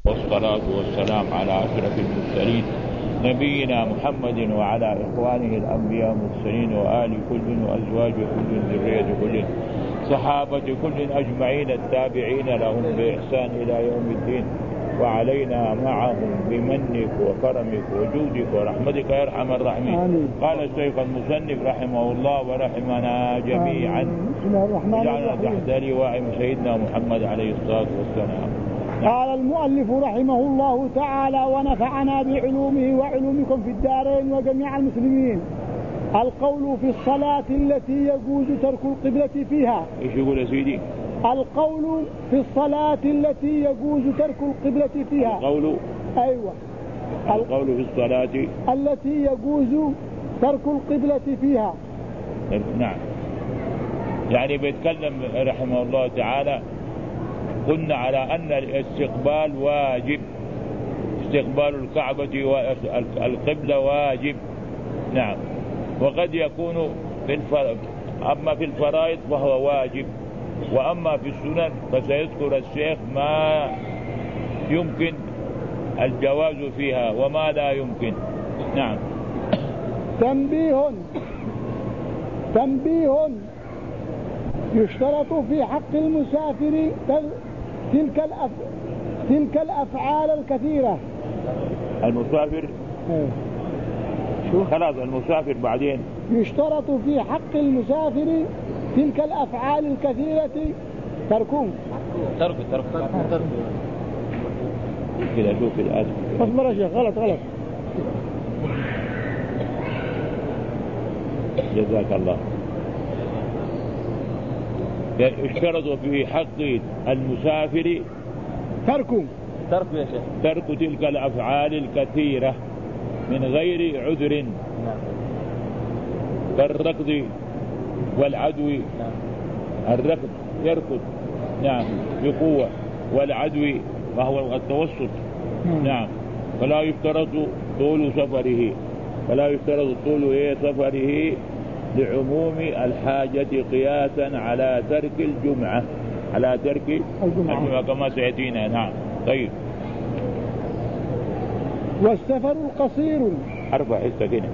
والصلاة والسلام على أشرف المرسلين نبينا محمد وعلى إخوانه الأنبياء المرسلين وآل كل وأزواج كل ذرية كل صحابة كل أجمعين التابعين لهم بإحسان إلى يوم الدين وعلينا معهم بمنك وكرمك وجودك ورحمتك يا أرحم الراحمين. قال الشيخ المصنف رحمه الله ورحمنا جميعا وجعلنا تحت لواء سيدنا محمد عليه الصلاة والسلام. قال المؤلف رحمه الله تعالى ونفعنا بعلومه وعلومكم في الدارين وجميع المسلمين. القول في الصلاة التي يجوز ترك القبلة فيها. ايش يقول يا سيدي؟ القول في الصلاة التي يجوز ترك القبلة فيها. القول أيوة. القول في الصلاة التي يجوز ترك القبلة فيها. نعم. يعني بيتكلم رحمه الله تعالى قلنا على أن الاستقبال واجب، استقبال الكعبة والقبلة واجب. نعم. وقد يكون أما في الفرائض فهو واجب، وأما في السنن فسيذكر الشيخ ما يمكن الجواز فيها وما لا يمكن. نعم. تنبيه يشترط في حق المسافر تلك الأفعال الكثيرة. المسافر خلاص المسافر بعدين يشترط في حق المسافر تلك الأفعال الكثيرة ترك كده. شوف الآن اصبر يا شيخ، غلط جزاك الله. اشترط في حق المسافر ترك تلك الأفعال الكثيرة من غير عذر كالركض والعدو. الركض يركض نعم بقوة، والعدو وهو التوسط. نعم. فلا يفترض طول سفره، سفره لعموم الحاجة قياسا على ترك الجمعة، كما سيأتينا. نعم. طيب. والسفر القصير أربع السكينة.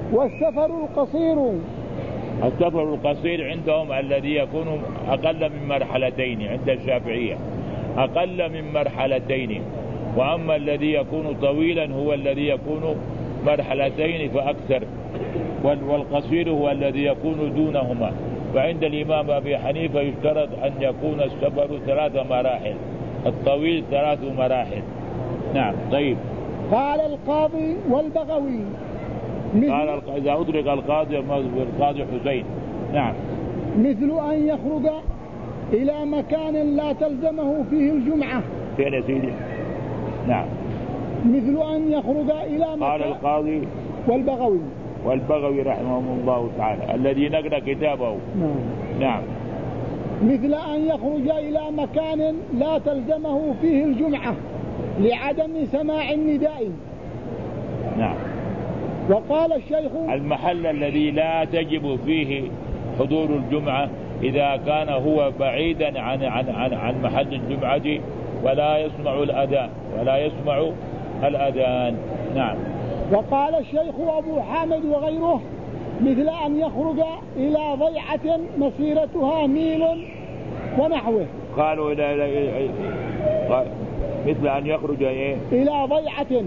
السفر القصير عندهم الذي يكون أقل من مرحلتين، عند الشافعية أقل من مرحلتين، وأما الذي يكون طويلا هو الذي يكون مرحلتين فأكثر، والقصير هو الذي يكون دونهما. فعند الإمام أبي حنيفة يشترط أن يكون السفر 3 مراحل، الطويل 3 مراحل. نعم. طيب. قال القاضي والبغوي إذا أدرك القاضي حسين. نعم. مثل أن يخرج إلى مكان لا تلزمه فيه الجمعة. فين يا سيدي؟ نعم. مثل أن يخرج إلى مكان. قال القاضي والبغوي رحمه الله تعالى الذي نقرأ كتابه. نعم. مثل أن يخرج إلى مكان لا تلزمه فيه الجمعة لعدم سماع النداء. نعم. وقال الشيخ المحل الذي لا تجب فيه حضور الجمعة إذا كان هو بعيدا عن محل الجمعة ولا يسمع الأذان. نعم. وقال الشيخ أبو حامد وغيره مثل أن يخرج إلى ضيعة مسيرتها ميل ونحوه. قالوا مثل أن يخرج إلى ضيعة.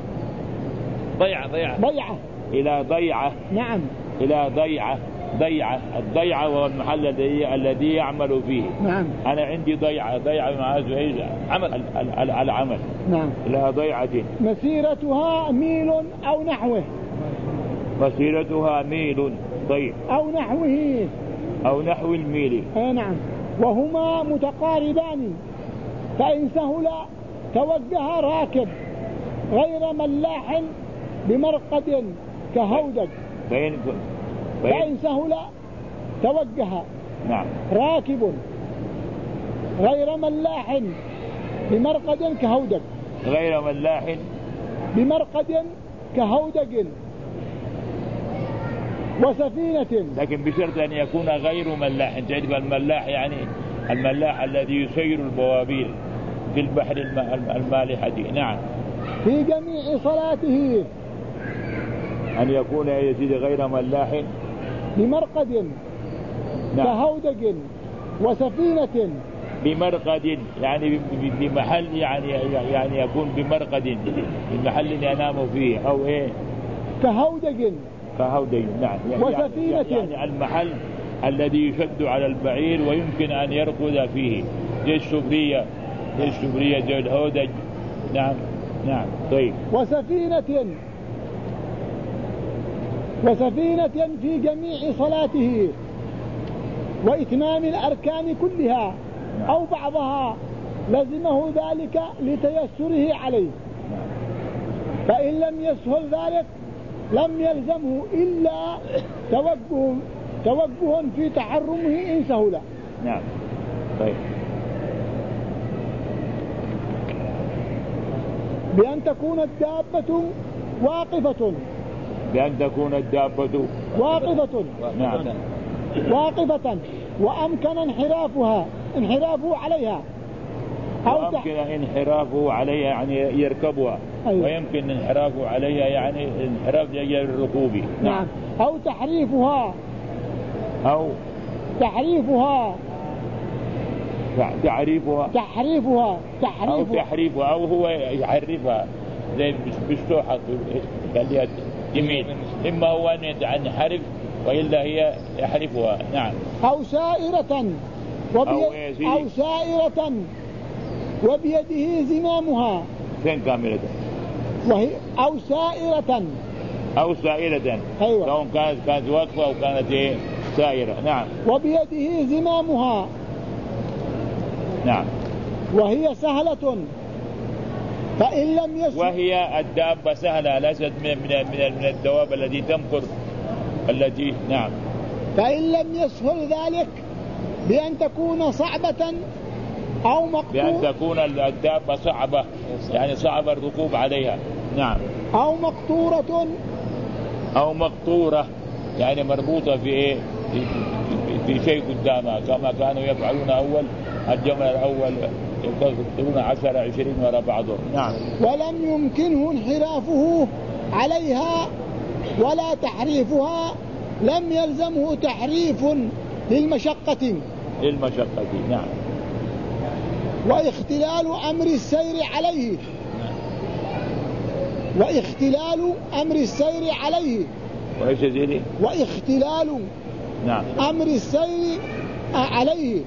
إلى ضيعة. نعم. إلى ضيعة. الضيعة هو المحل الذي يعمل فيه. نعم. أنا عندي ضيعة مع عمل العمل. نعم. إلى ضيعة مسيرتها ميل أو نحوه. مسيرتها ميل. طيب. أو نحو الميل. نعم. وهما متقاربان، فإن سهل توجه راكب غير ملاح بمرقد كهودج. فإن سهل توجه. نعم. راكب غير ملاح بمرقد كهودج. وسفينة. لكن بشرط أن يكون غير ملاح. تعرف الملاح يعني الملاح الذي يسير البوابير، في البحر المالحة. نعم. في جميع صلاته أن يكون يا سيدي غير ملاح بمرقد نعم. كهودج وسفينة بمرقد يعني بمحل يعني يكون بمرقد بمحل ينام فيه أو إيه كهودج نعم. وسفينة يعني المحل الذي يشد على البعير ويمكن أن يركض فيه زي السبرية زي الهودج. نعم. طيب. وسفينة في جميع صلاته وإتمام الأركان كلها أو بعضها لزمه ذلك لتيسره عليه، فإن لم يسهل ذلك لم يلزمه إلا توجه في تحرمه إن سهل. نعم. طيب. بأن تكون الدابة واقفة نعم. واقفة وأمكن انحرافه عليها وأمكن انحرافه عليها يعني يركبها. أيوة. ويمكن انحرافه عليها يعني انحراف جاي الركوب. نعم. أو تحريفها أو هو يحرفها زي بالسوحة خليها يمين، إما هو أن ينحرف وإلا هي يحرفها. نعم. أو سائرة وبيده زمامها. فين كاملة؟ وهي أو سائرة أيوة. سواء كانت واقفة أو كانت سائرة. نعم. وبيده زمامها. نعم. وهي سهلة فإن لم يسهل. وهي الدابة سهلة ليست من الدواب التي تمكر التي. نعم. فإن لم يسهل ذلك بأن تكون صعبة أو مقطورة، بأن تكون الدابة صعبة يعني صعب الركوب عليها. نعم. أو مقطورة يعني مربوطة في شيء قدامها كما كانوا يفعلون أول الجمل الأول يقولون 10-20 وراء بعضهم. نعم. ولم يمكنه انحرافه عليها ولا تحريفها لم يلزمه تحريف للمشقة. نعم. واختلال أمر السير عليه وإيش زيني؟ واختلال نعم. أمر السير عليه.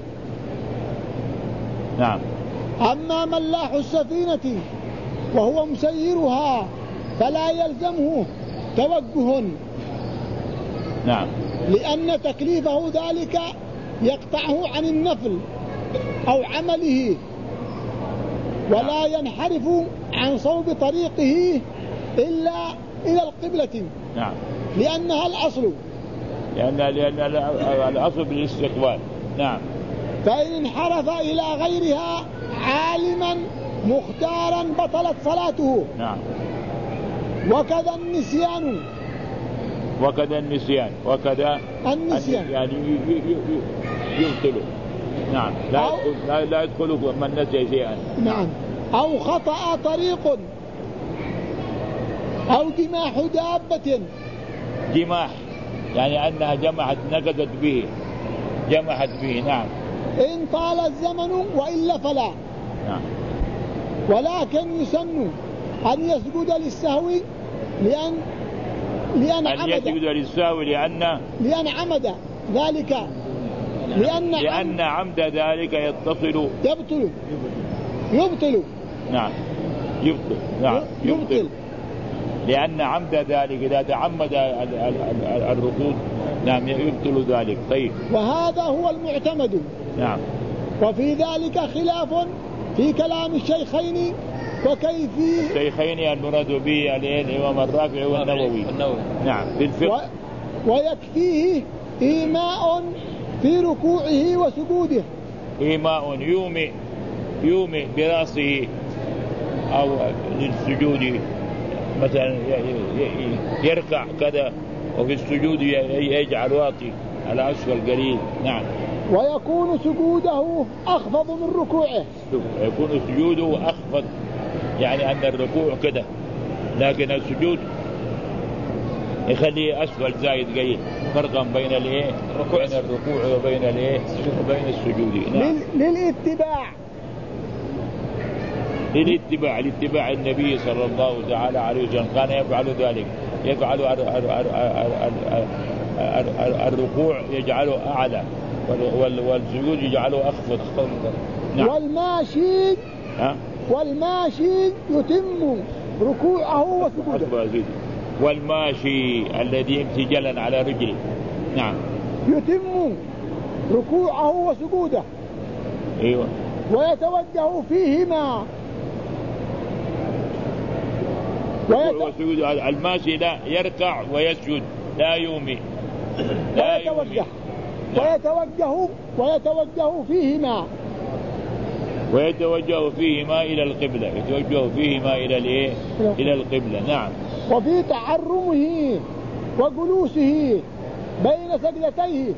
نعم. أما ملاح السفينة وهو مسيرها فلا يلزمه توجه. نعم. لأن تكليفه ذلك يقطعه عن النفل أو عمله ولا ينحرف عن صوب طريقه إلا إلى القبلة. نعم. لأنها الأصل. لأن الأصل بالاستقبال. نعم. فإن انحرف إلى غيرها عالما مختارا بطلت صلاته. نعم. وكذا النسيان يعني يبطل. نعم. لا يدخل من نسي شيئا. نعم. أو خطأ طريق أو جماح دابة. جماح يعني أنها نقدت به نعم. إن طال الزمن وإلا فلا. نعم. ولكن يسن أن يسجد للسهو لأن عمد ذلك لأن عمد ذلك يبطل. نعم. يبطل. لأن عمد ذلك إذا تعمد الركوب نعم يبطل ذلك. طيب. وهذا هو المعتمد. نعم. وفي ذلك خلاف في كلام الشيخين وكيفية الشيخين المراد به الإمام الرافعي والنووي. نعم. في الفقه. ويكفيه إيماء في ركوعه وسجوده. إيماء يومئ برأسه أو للسجود مثلا يركع كذا وفي السجود يجعل واطي على أسفل قليل. نعم. ويكون سجوده أخفض من ركوعه. يكون سجوده أخفض، يعني أن الركوع كده، لكن السجود يخليه أسفل زايد قليل، فرقا بين الركوع وبين وبين السجود. نعم. لاتباع النبي صلى الله تعالى عليه وسلم كان يفعل ذلك، يفعل الركوع يجعله أعلى والسجود يجعله أخفض. نعم. والماشي يتم ركوعه وسجوده. والماشي الذي امتجلا على رجله. نعم. يتم ركوعه وسجوده. ايوه. ويتوجه فيهما. الماشي لا يركع ويسجد، لا يومي. ويتوجه فيهما. ويتوجه فيهما إلى القبلة، يتوجه فيهما إلى القبلة. نعم. وفي تعرمه وجلوسه بين سجدتيه.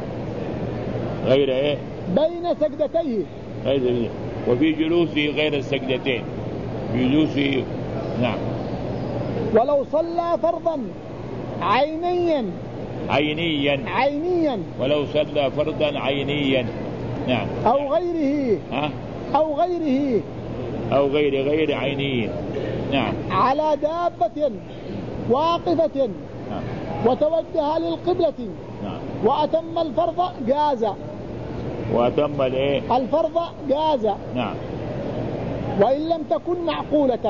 غير بين سجدتيه. وفي جلوسه غير السجدتين، جلوسه. نعم. ولو صلى فرضا عينيا. ولو صلى فرضا عينيا. نعم. أو غير عيني. نعم. على دابة واقفة. نعم. وتوجه للقبلة. نعم. وأتم الفرض جاز. الفرض جاز. نعم. وإن لم تكن معقولة،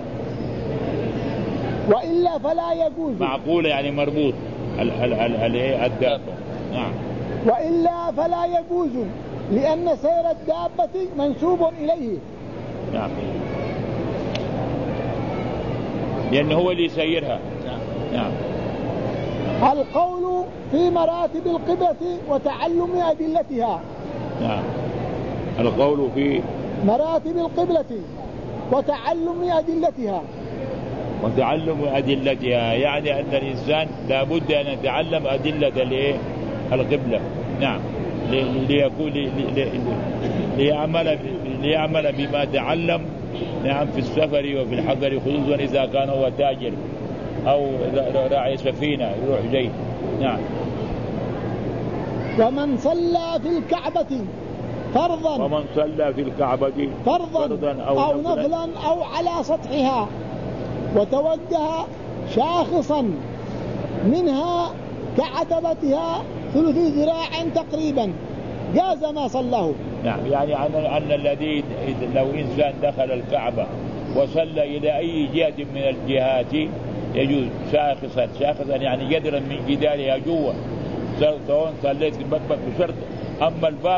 وإلا فلا يجوز. معقولة يعني مربوط الدابة. نعم. وإلا فلا يجوز، لأن سير الدابة منسوب إليه. نعم. لأنه هو اللي يسيرها. نعم. القول في مراتب القبلة وتعلم أدلتها. نعم. القول في مراتب القبلة وتعلم أدلتها. يعني أن الإنسان لابد أن يتعلم أدلة القبلة. نعم. ليعمل بما تعلم. نعم. في السفر وفي الحضر، خصوصا إذا كان هو تاجر أو راعي سفينة يروح جاي. نعم. ومن صلى في الكعبة فرضا أو نفلا أو على سطحها، وتوجه شاخصا منها كعتبتها ثلث ذراع تقريبا، جاز ما صلاه. نعم. يعني أن الذي لو إنسان دخل الكعبة وصلى إلى أي جهة من الجهات يجوز شاخصا يعني قدرا من جدارها جوا، سواء صليت المكبة بشرط. أما الباب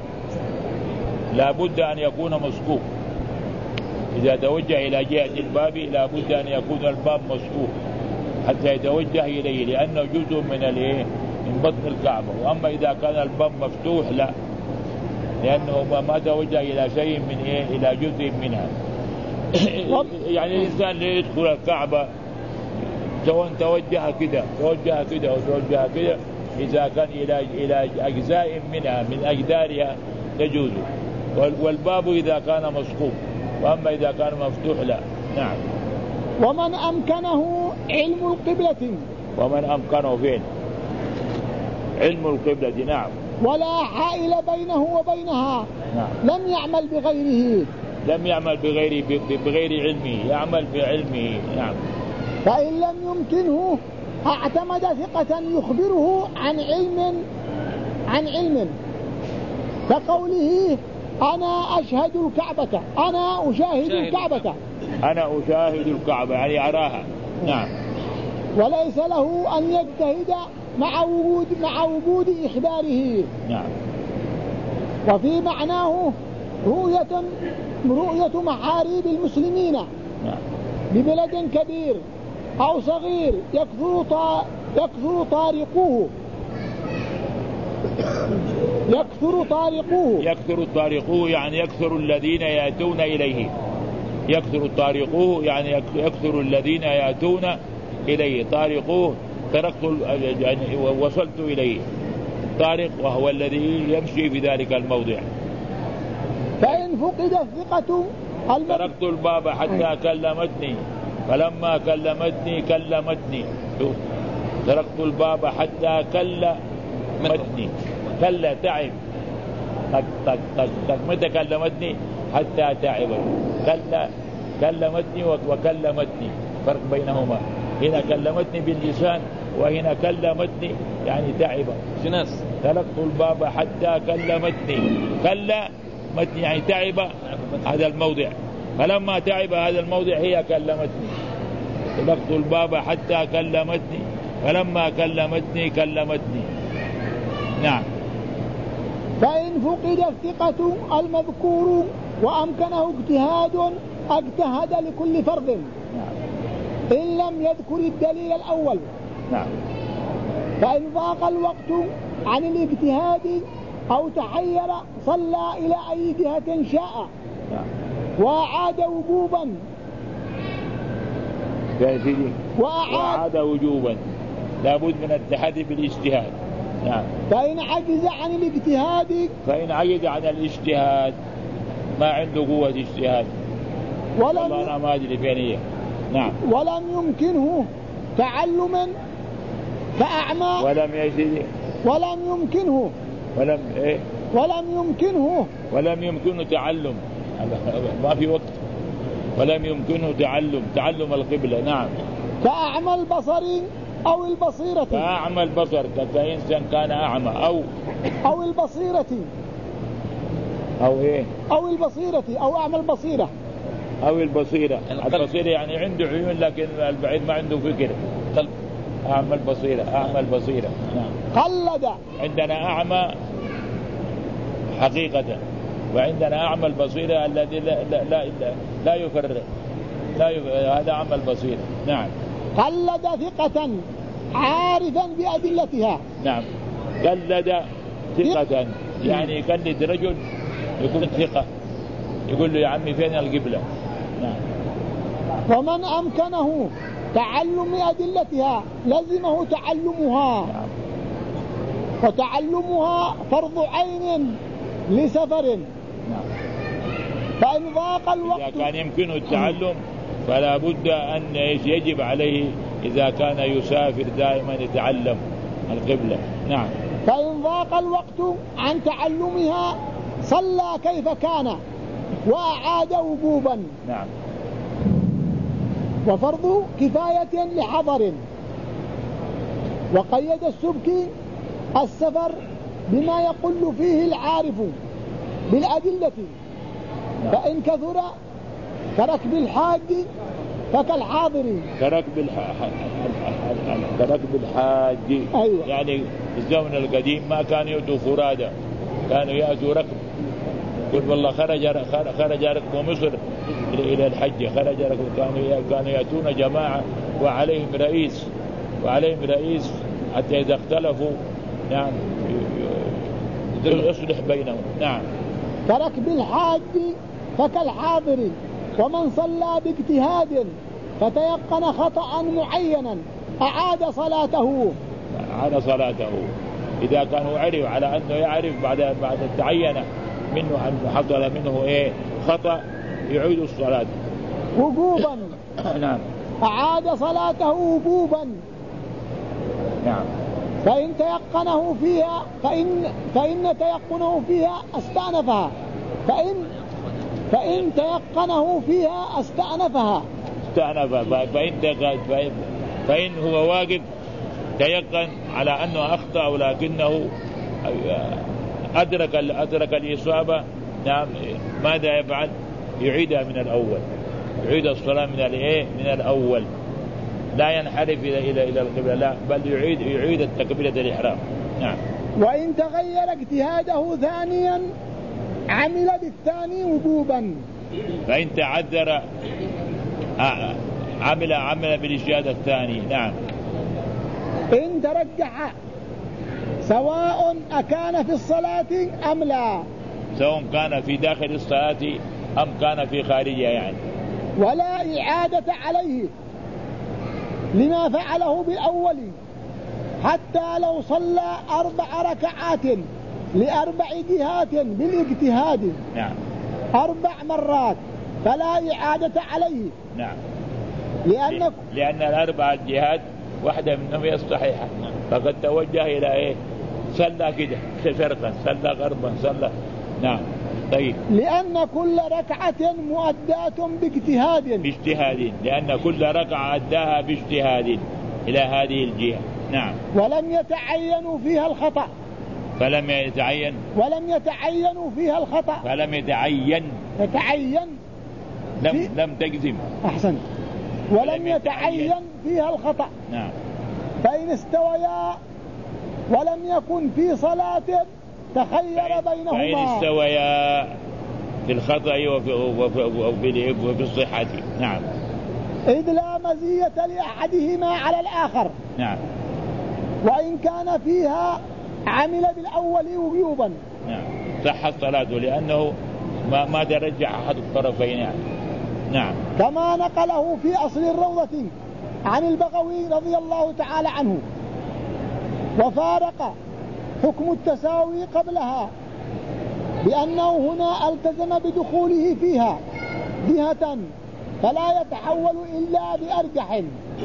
لا بد أن يكون مسقوف. إذا توجه إلى جهة الباب لا بد أن يكون الباب مسقوف حتى يتوجه إليه، لأنه جزء من بطن الكعبة. وأما إذا كان الباب مفتوح لا، لأنه ما توجه إلى شيء إلى جزء منها. يعني الإنسان يدخل الكعبة سواء توجه كده أو توجه كده، إذا كان إلى أجزاء منها من أجدارها يجوز. والباب إذا كان مسقوف، وأما إذا كان مفتوح لا. نعم. ومن أمكنه علم القبلة فين علم القبلة. نعم. ولا حائل بينه وبينها. نعم. لم يعمل بغير علمه، يعمل بعلمه. نعم. فإن لم يمكنه اعتمد ثقة يخبره عن علم كقوله أنا أشهد الكعبة، أنا أشاهد الكعبة يعني أراها. نعم. وليس له أن يجتهد مع وجود إخباره. نعم. وفي معناه رؤية محاريب المسلمين. نعم. ببلد كبير أو صغير يكثر طارقوه يعني يكثر الذين يأتون إليه. طارقوه طارقوه تركت يعني وصلت إليه. الطارق وهو الذي يمشي في ذلك الموضع. فإن فقد الثقة تركت الباب حتى كلمتني فلما كلمتني كلمتني. تركت الباب حتى كلمتني. كلا تعب. متى كلمتني؟ حتى تعب. كلمتني وكلمتني، فرق بينهما. هنا كلمتني باللسان وهنا كلمتني يعني تعب. جناس. تركت الباب حتى كلمتني. كلمتني يعني تعب هذا الموضع، فلما تعب هذا الموضع هي كلمتني. تركت الباب حتى كلمتني فلما كلمتني كلمتني. نعم. فإن فقد الثقة المذكور وأمكنه اجتهد لكل فرض. نعم. إن لم يذكر الدليل الأول. نعم. فإن ضاق الوقت عن الاجتهاد أو تحير صلى إلى أي جهة شاء. نعم. وأعاد وجوبا. وأعاد وجوبا لابد من التحدي بالاجتهاد. نعم. فإن عجز عن الاجتهاد ما عنده قوة اجتهاد، والله أنا ما أدري فين هي. نعم. ولم يمكنه تعلما فأعمى. ولم يمكنه تعلم، ما في وقت. ولم يمكنه تعلم القبلة. نعم. فأعمى البصر أو البصيرة. فأعمى البصر كإنسان كان أعمى أو البصيرة أو إيه؟ أو البصيرة أو أعمى البصيرة. البصيرة يعني عنده عيون لكن البعيد ما عنده فكر. أعمى البصيرة. نعم. قلد. عندنا أعمى حقيقة، وعندنا أعمى البصيرة الذي لا يفرق. هذا أعمى البصيرة. نعم. قلد ثقة عارفا بأدلتها. نعم. قلد ثقة يعني يقلد رجل يكون ثقة، يقول له يا عمي فين القبلة. نعم. ومن أمكنه تعلم أدلتها لزمه تعلمها. نعم. وتعلمها فرض عين لسفر. نعم. فإن ضاق الوقت إذا كان يمكنه التعلم فلا بد أن يجب عليه إذا كان يسافر دائما يتعلم القبلة. نعم. فإن ضاق الوقت عن تعلمها صلى كيف كان وأعاد وجوبا. نعم. وفرض كفاية لحضر. وقيد السبكي السفر بما يقل فيه العارف بالأدلة. نعم. فإن كثر كركب الحاج فكالحاضر. كركب الحاج. أيوة. يعني في الزمن القديم ما كانوا يأتوا فرادى، كانوا يأتوا ركب. يقول والله خرج ركب مصر إلى الحج، خرج ركب. كانوا يأتون جماعة وعليهم رئيس حتى إذا اختلفوا نعم يصلح بينهم. نعم. كركب الحاج فكالحاضر. ومن صلى باجتهاد فتيقن خطأ معينا أعاد صلاته. إذا كانوا عرف على أنه يعرف بعد تعين منه أن حصل منه خطأ يعيد الصلاة وجوبا. نعم. أعاد صلاته وجوبا. نعم. فإن تيقنه فيها استأنفها. فإن تيقنه فيها استأنفها. فإن هو واقف تيقن على أنه أخطأ ولكنه أدرك الإصابة. نعم. ماذا يفعل؟ يعيدها من الأول، يعيد الصلاة من الأول، لا ينحرف إلى القبلة، لا بل يعيد التكبيرة الإحرام. نعم. وإن تغير اجتهاده ثانيا عمل بالثاني وجوبا. فإن تعذر عمل بالاجتهاد الثاني. نعم. إن ترجح سواء أكان في الصلاة أم لا، سواء كان في داخل الصلاة أم كان في خارجها يعني. ولا إعادة عليه لما فعله بالأول. حتى لو صلى 4 ركعات ل4 جهات بالاجتهاد 4 مرات فلا إعادة عليه. نعم. لأن 4 جهات واحدة منهم هي الصحيحة، فقد توجه إلى إيه؟ صلى كده شرقا، صلى غربا، صلى. نعم. طيب. لأن كل ركعة مؤداة باجتهاد، لأن كل ركعة أداها باجتهاد إلى هذه الجهة. نعم. ولم يتعين فيها الخطأ. لم تجزم. أحسن. ولم يتعين فيها الخطأ. نعم. فإن استويا ولم يكن في صلاة تخير بينهما. فإن استويا في الخطأ وفي الصحة. نعم. إذ لا مزية لأحدهما على الآخر. نعم. وإن كان فيها عمل بالأول وجوبا. نعم. صحت صلاته لأنه ما ترجع أحد الطرفين يعني. نعم. كما نقله في أصل الروضة عن البغوي رضي الله تعالى عنه، وفارق حكم التساوي قبلها بأنه هنا التزم بدخوله فيها جهة فلا يتحول إلا بأرجح.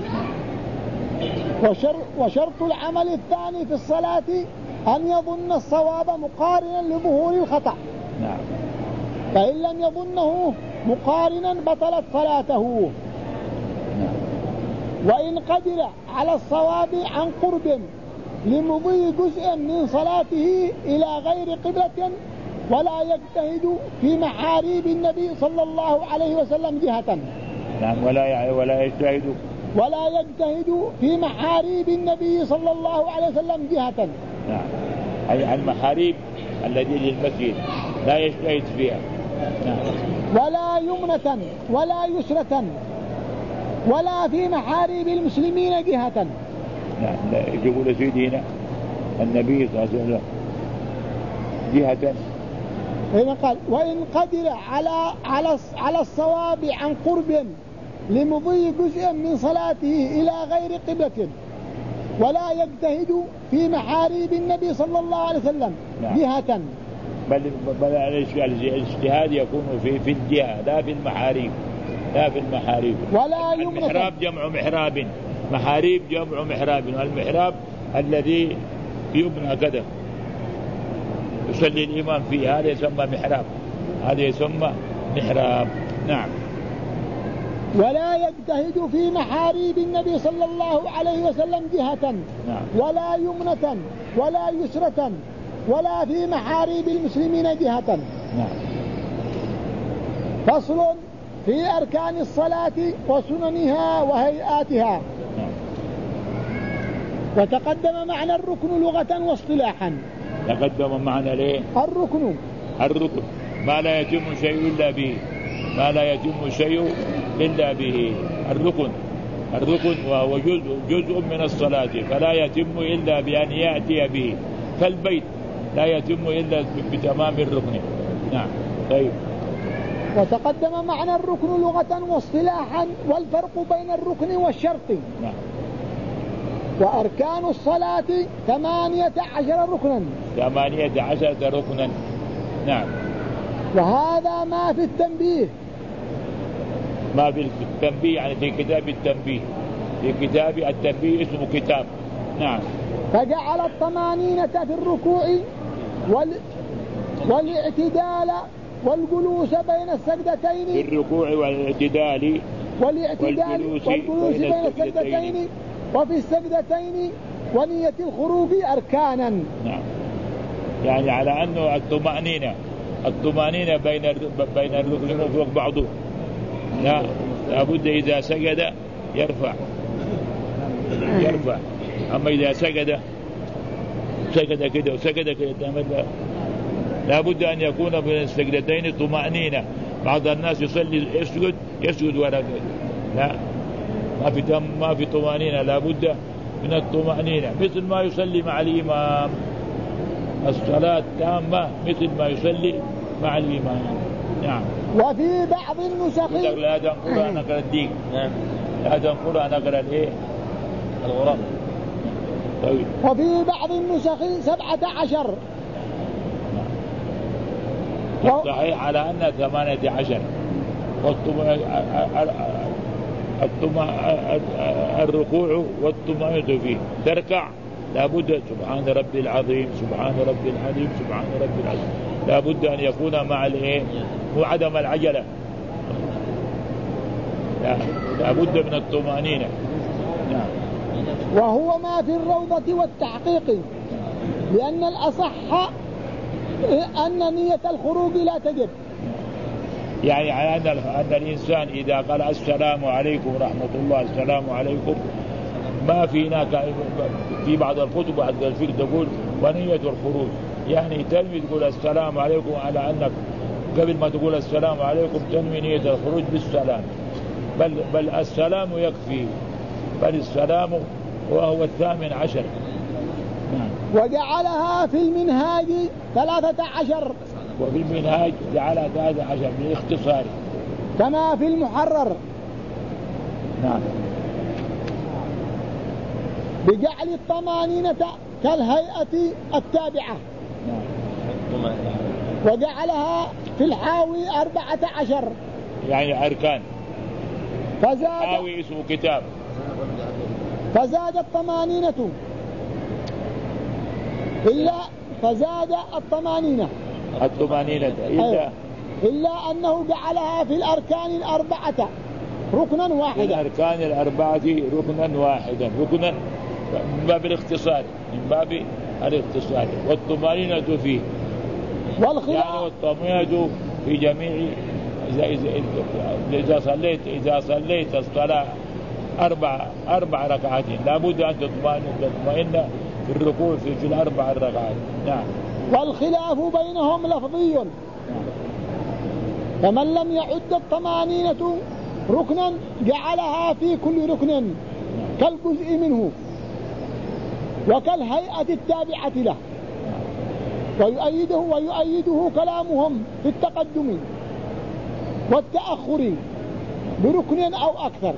وشرط العمل الثاني في الصلاة أن يظن الصواب مقارنا لظهور الخطأ. نعم. فإن لم يظنه مقارنا بطلت صلاته. نعم. وإن قدر على الصواب عن قرب لمضي جزء من صلاته إلى غير قبلة ولا يجتهد في محاريب النبي صلى الله عليه وسلم جهة. نعم. ولا يجتهد في محاريب النبي صلى الله عليه وسلم جهة. نعم. أي المحاريب التي للمسجد لا يجتهد فيها. نعم. ولا يمنة ولا يسرة ولا في محاريب المسلمين جهة. نعم. يقول سيدنا النبي صلى الله عليه وسلم جهة. هنا قال وإن قدر على الصواب عن قرب لمضي جزء من صلاته إلى غير قبلة ولا يجتهد في محاريب النبي صلى الله عليه وسلم. نعم. جهة. بل الاجتهاد يكون في الجهة لا في المحاريب. ولا المحراب جمع محراب، محاريب جمع محراب، والمحراب الذي يبنى كذا يصلي الإمام فيه هذا يسمى محراب. نعم. ولا يجتهد في محاريب النبي صلى الله عليه وسلم جهة. نعم. ولا يمنة ولا يسرة ولا في محاريب المسلمين جهة. نعم. فصل في أركان الصلاة وسننها وهيئاتها. نعم. وتقدم معنى الركن لغة واصطلاحا. تقدم معنى ليه؟ الركن ما لا يتم شيء إلا به. الركن وهو جزء من الصلاة فلا يتم إلا بأن يأتي به، فالبيت لا يتم إلا بتمام الركن. نعم. طيب. وتقدم معنى الركن لغة واصطلاحا والفرق بين الركن والشرط. نعم. وأركان الصلاة 18 ركنا. 18 ركنا. نعم. وهذا ما في التنبيه. يعني في كتاب التنبيه، في كتاب التنبيه اسمه كتاب. نعم. فجعل 80 في الركوع والاعتدال والجلوس بين السجدتين. في الركوع والاعتدال والجلوس بين السجدتين وفي السجدتين ونية الخروج أركانا. نعم. يعني على أنه الطمأنينة بين الركن وفوق بعضه. لا بد إذا سجد يرفع. أما إذا سجد كده وسجد كده لا بد أن يكون بين السجدتين طمأنينة. بعض الناس يصلي يسجد ولا لا، ما في طمأنينة، لا بد من الطمأنينة مثل ما يصلي مع الإمام. الصلاة تامة مثل ما يصلي مع الإمام. نعم. وفي بعض النسخ لا تنقل نقل الدين. لا تنقل نقل الايه؟ الغراب. طيب. وفي بعض النسخ 17. الصحيح على أن 18. الركوع والطمأنينة فيه. تركع لابد سبحان ربي العظيم سبحان ربي العظيم سبحان ربي العظيم، لابد أن يكون مع وعدم العجلة، لابد من الطمأنينة. نعم. وهو ما في الروضة والتحقيق، لأن الأصح أن نية الخروج لا تجب. يعني على أن الإنسان إذا قال السلام عليكم ورحمة الله السلام عليكم، ما في هناك في بعض الكتب بعد الفقه تقول ونية الخروج، يعني تنوي تقول السلام عليكم على أنك قبل ما تقول السلام عليكم تنوي نية الخروج بالسلام، بل السلام يكفي، بل السلام وهو 18. وجعلها في المنهاج 13. وفي المنهاج جعلها 13 بالاختصار كما في المحرر. نعم. بجعل الطمانينة كالهيئة التابعة. نعم. وجعلها في الحاوي 14. يعني أركان. حاوي اسمه كتاب. فزاد الطمانينة فزاد الطمانينة إلا أنه جعلها في الأركان 4 ركنا واحدا. الأركان 4 ركنا واحدا، ركنا من باب الاختصار، والطمأنينة فيه يعني والطمأنينة في جميع إذا صليت الصلاة 4 ركعات لابد أن تطمئن في الركوع في 4 ركعات. نعم. والخلاف بينهم لفظي. فمن لم يعد الطمأنينة ركنا جعلها في كل ركن كالجزء منه وكالهيئة التابعة له. ويؤيده كلامهم في التقدم والتأخر بركن أو أكثر.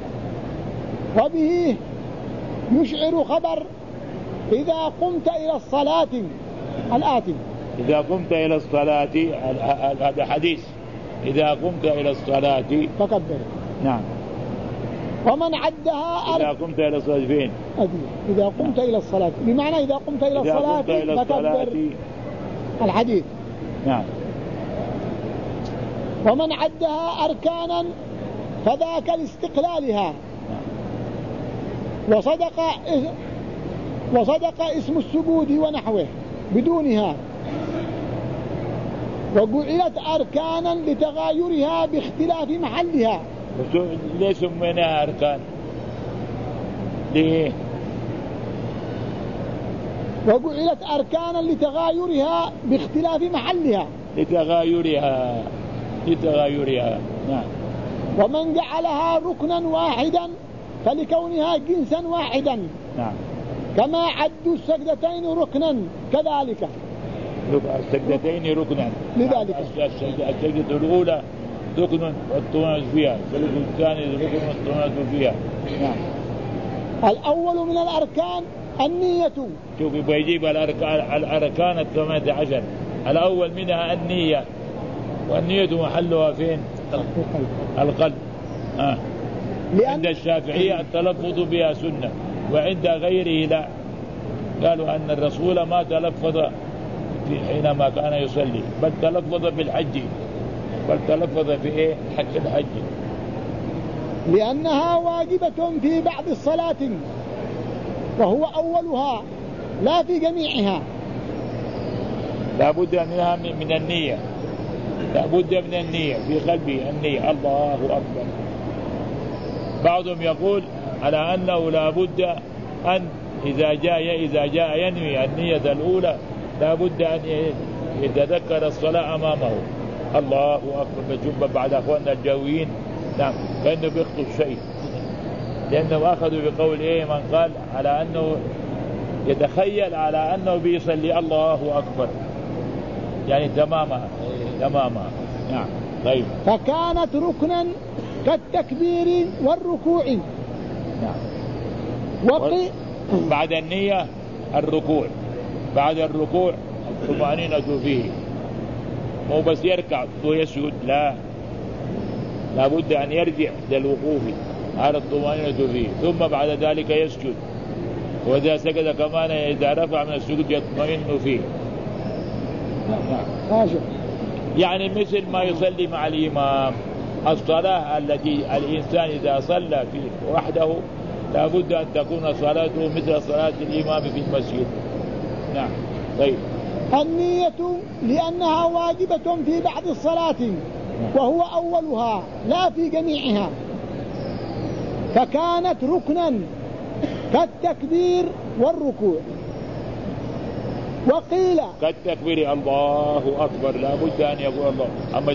وبه يشعر خبر إذا قمت إلى الصلاة الآتي. إذا قمت إلى الصلاة، هذا حديث، إذا قمت إلى الصلاة فكبر. نعم. ومن عدها إذا قمت إلى الصلاة فين؟ إذا قمت إلى الصلاة، بمعنى إذا قمت إلى الصلاة فكبر الحديث. نعم. ومن عدها أركانا فذاك لاستقلالها. وصدق اسم السجود ونحوه بدونها، وجعلت أركانا لتغايرها باختلاف محلها. ليش سميناها أركان؟ ليه؟ وجعلت أركانا لتغايرها باختلاف محلها. لتغايرها. نعم. ومن جعلها ركنا واحدا فلكونها جنسا واحدا. نعم. كما عدوا السجدتين ركنا كذلك. السجدتين ركنا لذلك السجدة الأولى ركن والطمأنينة فيها، السجدة الثانية ركن والطمأنينة فيها. نعم. الأول من الأركان النية. شوف بيجيب الأركان 18. الأول منها النية، والنية محلها فين؟ القلب. عند الشافعية التلفظ بها سنة، وعند غيره لا، قالوا أن الرسول ما تلفظ حينما كان يصلي، بل تلفظ بالحج، بل تلفظ في حج الحج، لأنها واجبة في بعض الصلاة وهو أولها لا في جميعها. لا بد منها من النية، لا بد من النية في قلبه، النية الله أكبر. بعضهم يقول على أنه لا بد أن إذا جاء ينوي النية الأولى لا بد أن يتذكر الصلاة أمامه، الله أكبر. بجب بعد أخواننا الجويين نعم كأنه بيخطو الشيء، لأنه أخذوا بقول من قال على أنه يتخيل على أنه بيصلي الله أكبر، يعني تماما. نعم. طيب. فكانت ركنا كالتكبير والركوع. نعم. بعد النية الركوع، بعد الركوع الطمأنينة فيه، مو بس يركع ويسجد، لا، لابد أن يرجع للوقوف على الطمأنينة فيه، ثم بعد ذلك يسجد، وإذا سجد كمان إذا رفع من السجود يطمئن فيه. يعني مثل ما يصلي مع الإمام. الصلاة التي الإنسان إذا صلى فيه وحده لابد أن تكون صلاته مثل صلاة الإمام في المسجد. نعم. طيب. النية لأنها واجبة في بعض الصلاة وهو أولها لا في جميعها، فكانت ركنا كالتكبير والركوع. وقيل كالتكبير الله أكبر لا بد أن يقول الله، أما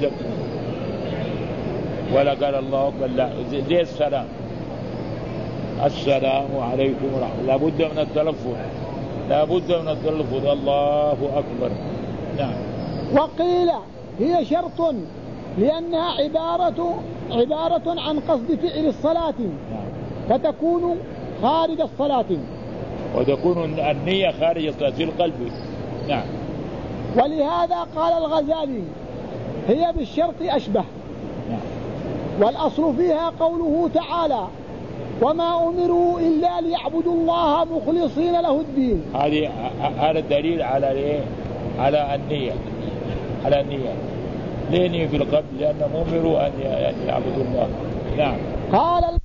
ولا قال الله أكبر لا، زي السلام، السلام عليكم ورحمة الله، لا بد من التلفظ، لا بد من التلفظ الله أكبر. نعم. وقيل هي شرط لأنها عبارة عن قصد فعل الصلاة، فتكون خارج الصلاة، وتكون النية خارج الصلاة في القلب. نعم. ولهذا قال الغزالي هي بالشرط أشبه. نعم. والأصل فيها قوله تعالى وما أمروا إلا ليعبدوا الله مخلصين له الدين. هذا الدليل على على النية، على النية، لأنه في القلب، لأنهم أمروا أن يعبدوا الله. نعم. قال